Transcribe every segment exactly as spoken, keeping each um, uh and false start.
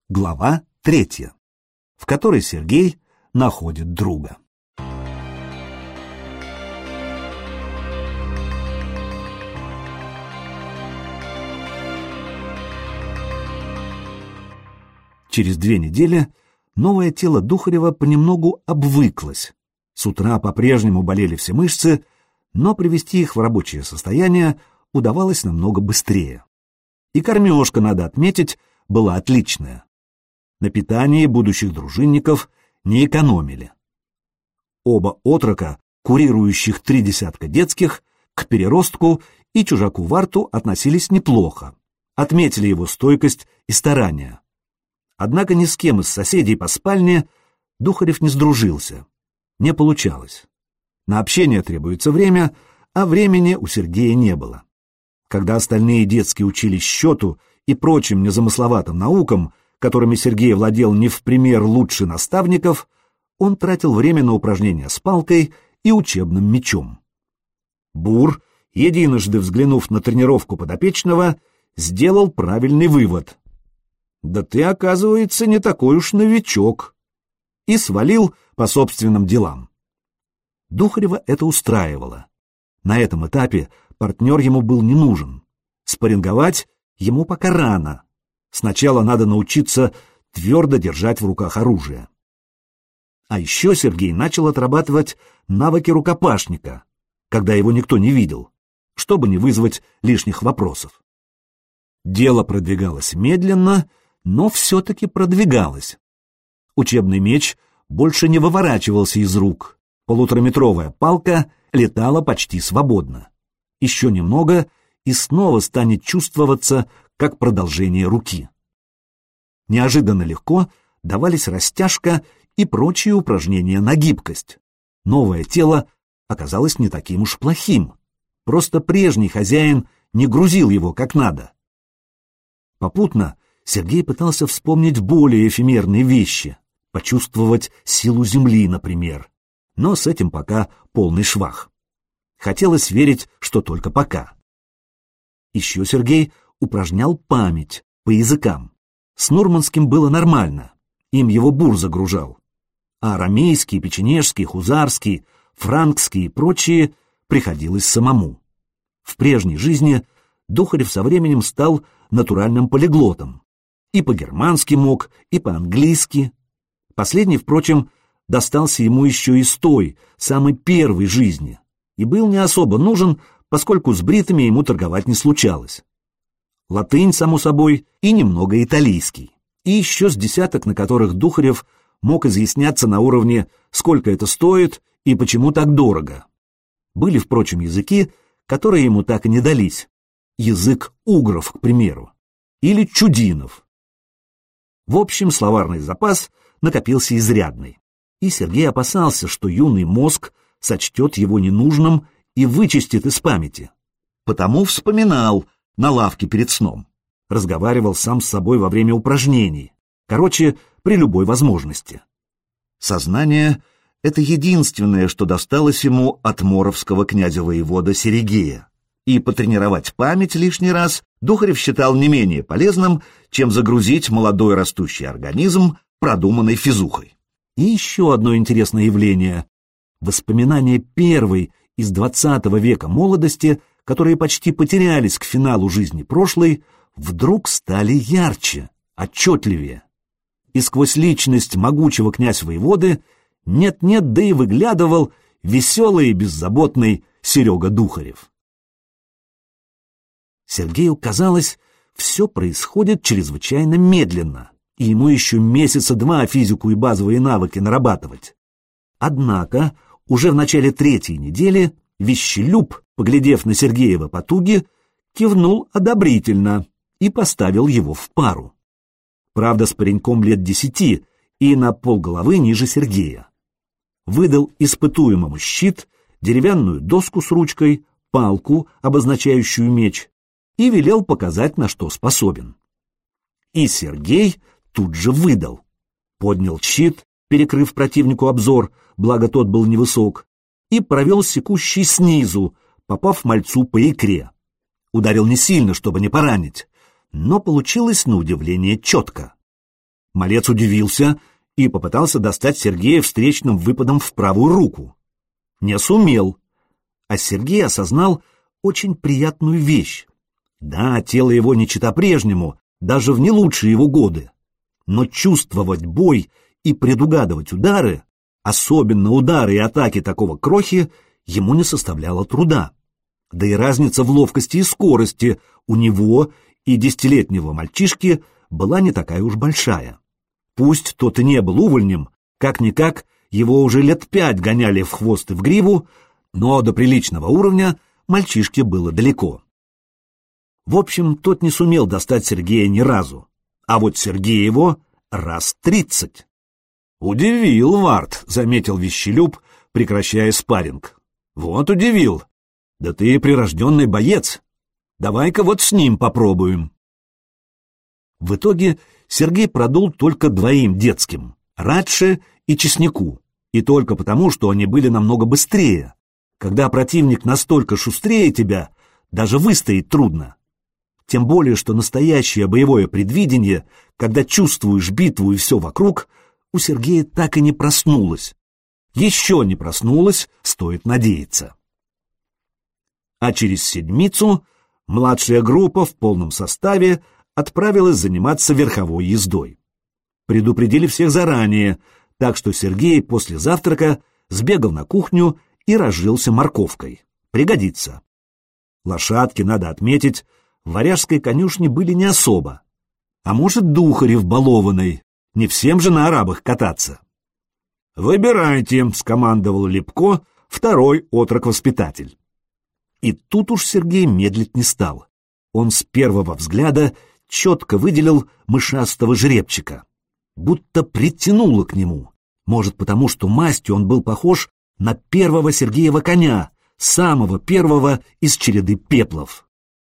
Глава третья, в которой Сергей находит друга. Через две недели новое тело Духарева понемногу обвыклось. С утра по-прежнему болели все мышцы, но привести их в рабочее состояние удавалось намного быстрее. И кормежка, надо отметить, была отличная. На питании будущих дружинников не экономили. Оба отрока, курирующих три десятка детских, к переростку и чужаку Варту относились неплохо, отметили его стойкость и старания. Однако ни с кем из соседей по спальне Духарев не сдружился. Не получалось. На общение требуется время, а времени у Сергея не было. Когда остальные детские учились счету и прочим незамысловатым наукам, которыми Сергей владел не в пример лучше наставников, он тратил время на упражнения с палкой и учебным мечом. Бур, единожды взглянув на тренировку подопечного, сделал правильный вывод. «Да ты, оказывается, не такой уж новичок», и свалил по собственным делам. Духарева это устраивало. На этом этапе партнер ему был не нужен. Спарринговать ему пока рано. Сначала надо научиться твердо держать в руках оружие. А еще Сергей начал отрабатывать навыки рукопашника, когда его никто не видел, чтобы не вызвать лишних вопросов. Дело продвигалось медленно, но все-таки продвигалось. Учебный меч больше не выворачивался из рук, полутораметровая палка летала почти свободно. Еще немного, и снова станет чувствоваться как продолжение руки. Неожиданно легко давались растяжка и прочие упражнения на гибкость. Новое тело оказалось не таким уж плохим, просто прежний хозяин не грузил его как надо. Попутно Сергей пытался вспомнить более эфемерные вещи, почувствовать силу земли, например, но с этим пока полный швах. Хотелось верить, что только пока. Еще Сергей упражнял память по языкам. С нурманским было нормально, им его Бур загружал. А арамейский, печенежский, хузарский, франкский и прочие приходилось самому. В прежней жизни Духарев со временем стал натуральным полиглотом. И по-германски мог, и по-английски. Последний, впрочем, достался ему еще из той, самой первой жизни, и был не особо нужен, поскольку с бритами ему торговать не случалось. Латынь, само собой, и немного италийский. И еще с десяток, на которых Духарев мог изъясняться на уровне «сколько это стоит» и «почему так дорого». Были, впрочем, языки, которые ему так и не дались. Язык угров, к примеру, или чудинов. В общем, словарный запас накопился изрядный, и Сергей опасался, что юный мозг сочтет его ненужным и вычистит из памяти. Потому вспоминал на лавке перед сном, разговаривал сам с собой во время упражнений, короче, при любой возможности. Сознание — это единственное, что досталось ему от моровского князя-воевода Серегея, и потренировать память лишний раз Духарев считал не менее полезным, чем загрузить молодой растущий организм продуманной физухой. И еще одно интересное явление — воспоминания первой из двадцатого века молодости, которые почти потерялись к финалу жизни прошлой, вдруг стали ярче, отчетливее. И сквозь личность могучего князь-воеводы нет-нет, да и выглядывал веселый и беззаботный Серега Духарев. Сергею казалось, все происходит чрезвычайно медленно, и ему еще месяца два физику и базовые навыки нарабатывать. Однако уже в начале третьей недели Вещелюб, поглядев на Сергеева потуги, кивнул одобрительно и поставил его в пару. Правда, с пареньком лет десяти и на полголовы ниже Сергея. Выдал испытуемому щит, деревянную доску с ручкой, палку, обозначающую меч, и велел показать, на что способен. И Сергей тут же выдал. Поднял щит, перекрыв противнику обзор, благо тот был невысок, и провел секущий снизу, попав мальцу по икре. Ударил не сильно, чтобы не поранить, но получилось на удивление четко. Малец удивился и попытался достать Сергея встречным выпадом в правую руку. Не сумел. А Сергей осознал очень приятную вещь. Да, тело его не чета прежнему, даже в не лучшие его годы. Но чувствовать бой и предугадывать удары, особенно удары и атаки такого крохи, ему не составляло труда. Да и разница в ловкости и скорости у него и десятилетнего мальчишки была не такая уж большая. Пусть тот и не был увольнем, как-никак его уже лет пять гоняли в хвост и в гриву, но до приличного уровня мальчишке было далеко. В общем, тот не сумел достать Сергея ни разу, а вот Сергей его раз тридцать. «Удивил, Варт», — заметил Вещелюб, прекращая спарринг. «Вот удивил. Да ты прирожденный боец. Давай-ка вот с ним попробуем». В итоге Сергей продул только двоим детским — Радше и Чесняку, и только потому, что они были намного быстрее. Когда противник настолько шустрее тебя, даже выстоять трудно. Тем более, что настоящее боевое предвидение, когда чувствуешь битву и все вокруг, у Сергея так и не проснулось. Еще не проснулось, стоит надеяться. А через седмицу младшая группа в полном составе отправилась заниматься верховой ездой. Предупредили всех заранее, так что Сергей после завтрака сбегал на кухню и разжился морковкой. Пригодится. Лошадки, надо отметить, в варяжской конюшне были не особо. А может, Духарев балованный, не всем же на арабах кататься. «Выбирайте», — скомандовал Лепко, второй отрок-воспитатель. И тут уж Сергей медлить не стал. Он с первого взгляда четко выделил мышастого жеребчика. Будто притянуло к нему. Может, потому что мастью он был похож на первого Сергеева коня, самого первого из череды пеплов.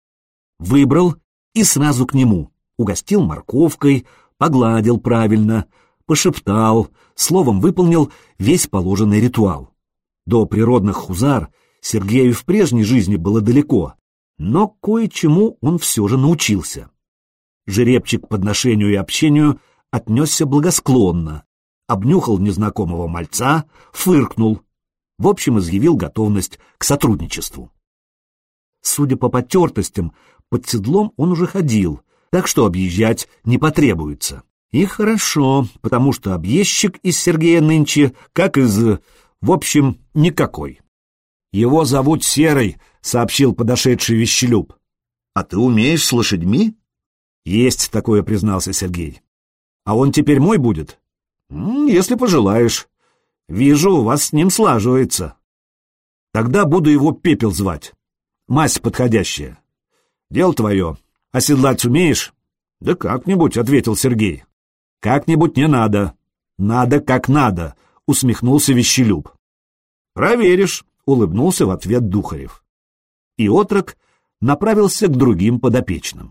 Выбрал и сразу к нему. Угостил морковкой, погладил правильно, пошептал, словом выполнил весь положенный ритуал. До природных хузар Сергею в прежней жизни было далеко, но кое-чему он все же научился. Жеребчик к подношению и общению отнесся благосклонно, обнюхал незнакомого мальца, фыркнул, в общем, изъявил готовность к сотрудничеству. Судя по потертостям, под седлом он уже ходил, так что объезжать не потребуется. И хорошо, потому что объездчик из Сергея нынче, как из... в общем, никакой. «Его зовут Серый», — сообщил подошедший Вещелюб. «А ты умеешь с лошадьми?» «Есть такое», — признался Сергей. «А он теперь мой будет?» «Если пожелаешь. Вижу, у вас с ним слаживается. Тогда буду его Пепел звать. Мазь подходящая. Дело твое. Оседлать умеешь?» «Да как-нибудь», — ответил Сергей. «Как-нибудь не надо. Надо как надо», — усмехнулся Вещелюб. «Проверишь», — улыбнулся в ответ Духарев. И отрок направился к другим подопечным.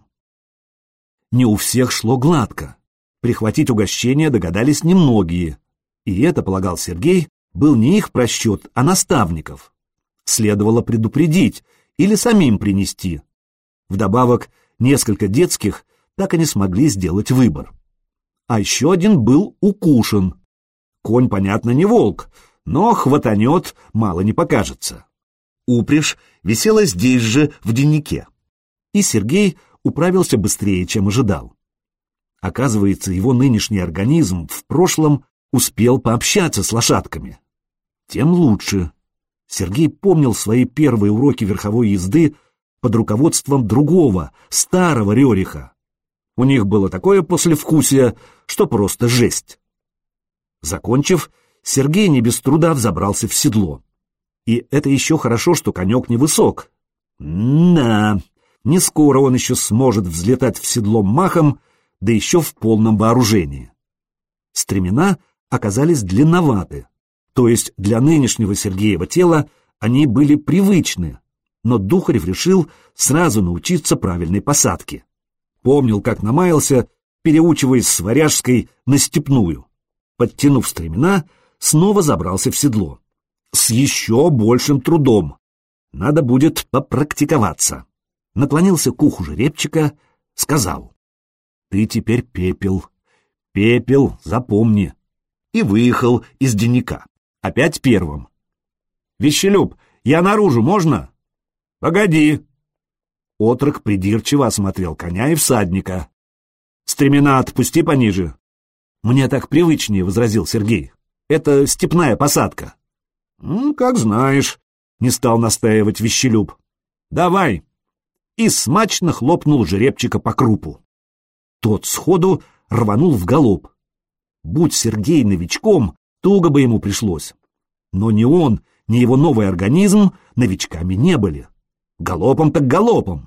Не у всех шло гладко. Прихватить угощение догадались немногие. И это, полагал Сергей, был не их просчет, а наставников. Следовало предупредить или самим принести. Вдобавок, несколько детских так и не смогли сделать выбор. А еще один был укушен. Конь, понятно, не волк, но хватанет, мало не покажется. Упряжь висела здесь же, в деннике. И Сергей управился быстрее, чем ожидал. Оказывается, его нынешний организм в прошлом успел пообщаться с лошадками. Тем лучше. Сергей помнил свои первые уроки верховой езды под руководством другого, старого Рериха. У них было такое послевкусие, что просто жесть. Закончив, Сергей не без труда взобрался в седло. И это еще хорошо, что конек невысок. Да, не скоро он еще сможет взлетать в седло махом, да еще в полном вооружении. Стремена оказались длинноваты, то есть для нынешнего Сергеева тела они были привычны, но Духарев решил сразу научиться правильной посадке. Помнил, как намаялся, переучиваясь с варяжской на степную. Подтянув стремена, снова забрался в седло. С еще большим трудом. Надо будет попрактиковаться. Наклонился к уху жеребчика, сказал: «Ты теперь Пепел. Пепел, запомни. И выехал из денника. Опять первым. Вещелюб, я наружу, можно? Погоди. Отрок придирчиво осмотрел коня и всадника. Стремена отпусти пониже. Мне так привычнее, возразил Сергей. Это степная посадка. Ну, как знаешь, не стал настаивать Вещелюб. Давай. И смачно хлопнул жеребчика по крупу. Тот сходу рванул в галоп. Будь Сергей новичком, туго бы ему пришлось. Но ни он, ни его новый организм новичками не были. Галопом так галопом.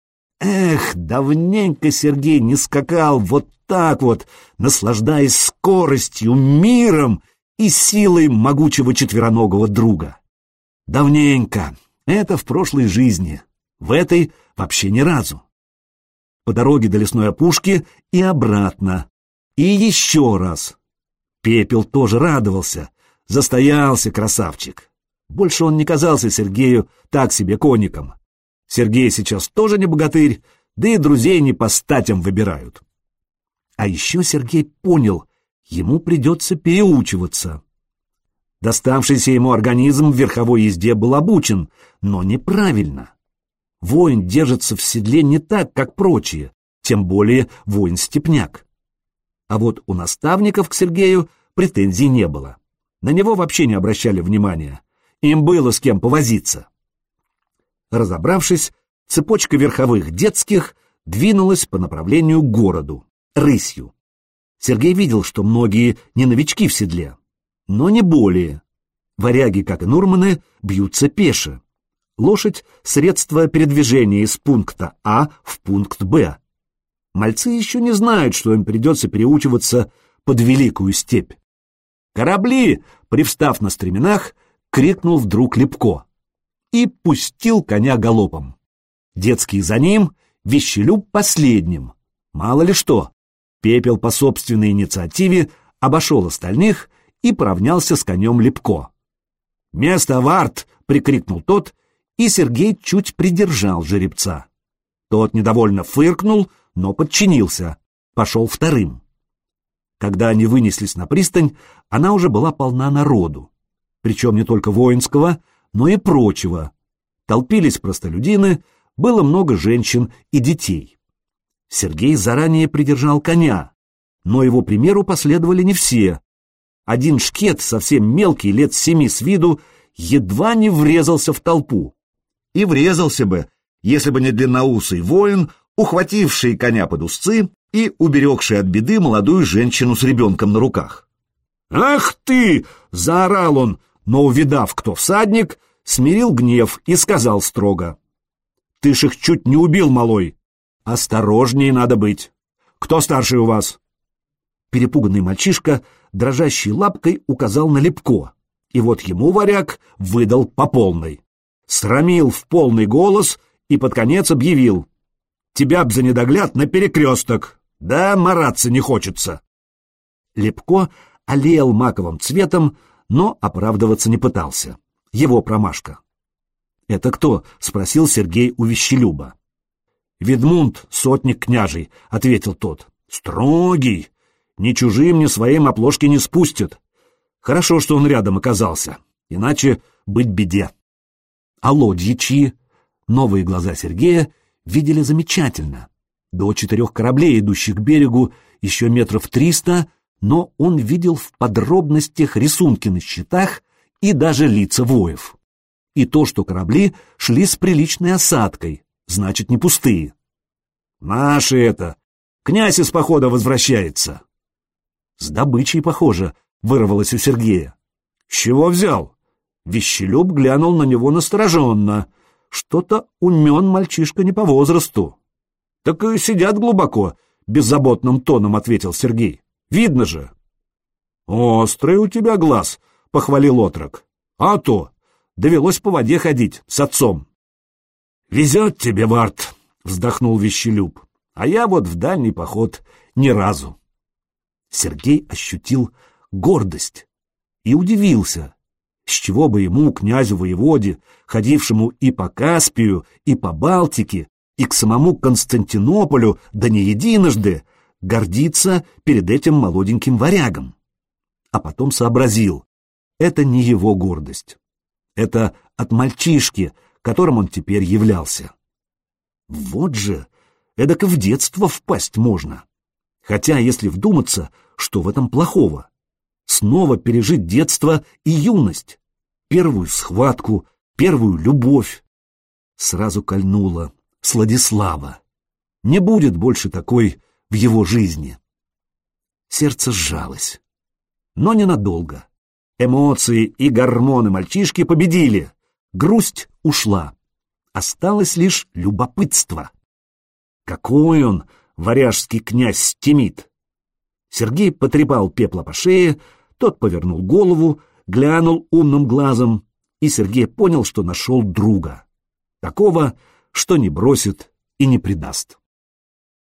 Эх, давненько Сергей не скакал вот так вот, наслаждаясь скоростью, миром и силой могучего четвероногого друга. Давненько. Это в прошлой жизни. В этой вообще ни разу. По дороге до лесной опушки и обратно. И еще раз. Пепел тоже радовался. Застоялся красавчик. Больше он не казался Сергею так себе конником. Сергей сейчас тоже не богатырь, да и друзей не по статям выбирают. А еще Сергей понял, ему придется переучиваться. Доставшийся ему организм в верховой езде был обучен, но неправильно. Воин держится в седле не так, как прочие, тем более воин-степняк. А вот у наставников к Сергею претензий не было. На него вообще не обращали внимания. Им было с кем повозиться. Разобравшись, цепочка верховых детских двинулась по направлению к городу, рысью. Сергей видел, что многие не новички в седле, но не более. Варяги, как и нурманы, бьются пеше. Лошадь — средство передвижения из пункта А в пункт Б. Мальцы еще не знают, что им придется переучиваться под великую степь. «Корабли!» — привстав на стременах, крикнул вдруг Лепко и пустил коня галопом. Детский за ним, Вещелюб последним. Мало ли что, Пепел по собственной инициативе обошел остальных и поравнялся с конем Лепко. «Место, варт!» — прикрикнул тот, и Сергей чуть придержал жеребца. Тот недовольно фыркнул, но подчинился, пошел вторым. Когда они вынеслись на пристань, она уже была полна народу. Причем не только воинского, но и прочего. Толпились простолюдины, было много женщин и детей. Сергей заранее придержал коня, но его примеру последовали не все. Один шкет, совсем мелкий, лет семи с виду, едва не врезался в толпу. И врезался бы, если бы не длинноусый воин, ухвативший коня под узцы и уберегший от беды молодую женщину с ребенком на руках. «Ах ты!» — заорал он, но, увидав, кто всадник, смирил гнев и сказал строго. «Ты ж их чуть не убил, малой! Осторожнее надо быть! Кто старший у вас?» Перепуганный мальчишка дрожащей лапкой указал на Лепко, и вот ему варяг выдал по полной. Срамил в полный голос и под конец объявил: «Тебя б за недогляд на перекресток, да мараться не хочется». Лепко аллеял маковым цветом, но оправдываться не пытался. Его промашка. «Это кто?» — спросил Сергей у Вещелюба. «Ведмунд, сотник княжий», — ответил тот. «Строгий, ни чужим, ни своим оплошки не спустят. Хорошо, что он рядом оказался, иначе быть беде». А лодьи чьи? Новые глаза Сергея видели замечательно. До четырех кораблей, идущих к берегу, еще метров триста, но он видел в подробностях рисунки на щитах и даже лица воев. И то, что корабли шли с приличной осадкой, значит, не пустые. «Наши это! Князь из похода возвращается!» «С добычей, похоже», — вырвалось у Сергея. «С чего взял?» Вещелюб глянул на него настороженно. Что-то умен мальчишка не по возрасту. «Так и сидят глубоко», — беззаботным тоном ответил Сергей. «Видно же». «Острый у тебя глаз», — похвалил отрок. «А то! Довелось по воде ходить с отцом». «Везет тебе, варт», — вздохнул Вещелюб. «А я вот в дальний поход ни разу». Сергей ощутил гордость и удивился. С чего бы ему, князю-воеводе, ходившему и по Каспию, и по Балтике, и к самому Константинополю, да не единожды, гордиться перед этим молоденьким варягом. А потом сообразил, это не его гордость. Это от мальчишки, которым он теперь являлся. Вот же, эдак и в детство впасть можно. Хотя, если вдуматься, что в этом плохого? Снова пережить детство и юность, первую схватку, первую любовь. Сразу кольнуло Сладислава. Не будет больше такой в его жизни. Сердце сжалось. Но ненадолго. Эмоции и гормоны мальчишки победили. Грусть ушла. Осталось лишь любопытство. Какой он, варяжский князь Стемит! Сергей потрепал пепла по шее, тот повернул голову, глянул умным глазом, и Сергей понял, что нашел друга. Такого, что не бросит и не предаст.